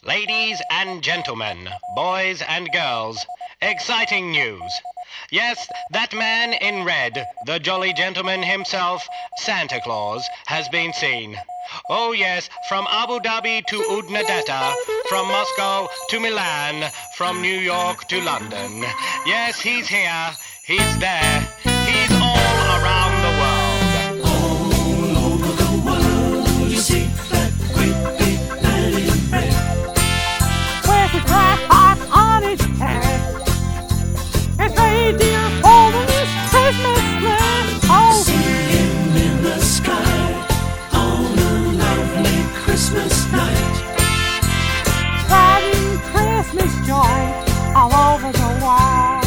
Ladies and gentlemen, boys and girls, exciting news. Yes, that man in red, the jolly gentleman himself, Santa Claus, has been seen. Oh yes, from Abu Dhabi to Udnadata, from Moscow to Milan, from New York to London. Yes, he's here, he's there, he's all around the world. All over the world, you see that great big man in red. With his red hat on his head, his reindeer holding his Christmas list. Oh, See him in the sky on a lovely Christmas night. spreading Christmas joy all over the world.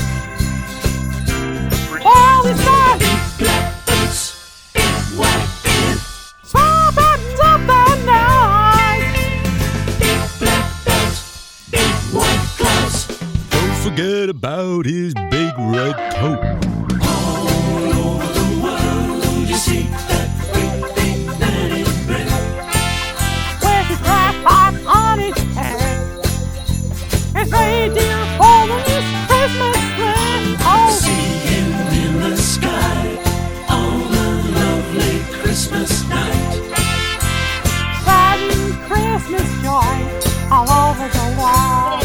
Well, he's got Big black boots, big white beard, small buttons up the night. big black belt, big white gloves. Don't forget about his big red coat. All over the world, you see that great big man in red. With his red hat on his head, his reindeer holding his Christmas list. Oh, See him in the sky on a lovely Christmas night. spreading Christmas joy all over the world.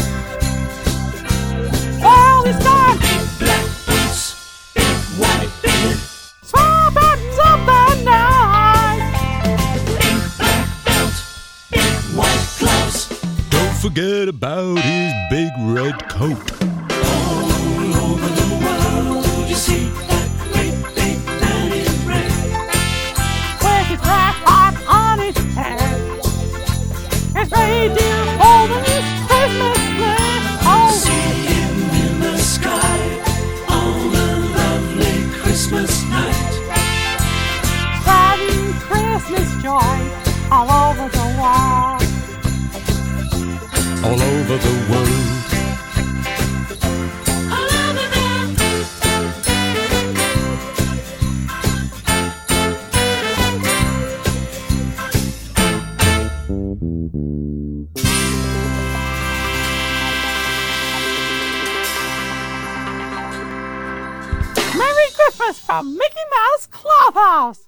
Well, he's got Big black boots, big white beard, small buttons up the night. big black belt, big white gloves. Don't forget about his big red coat. All over the world, you see that great big man in red. With his red hat on his head, his reindeer holding his Christmas list. Oh, See him in the sky on a lovely Christmas night. spreading Christmas joy all over the world. All over the world. All over Merry Christmas from Mickey Mouse Clubhouse.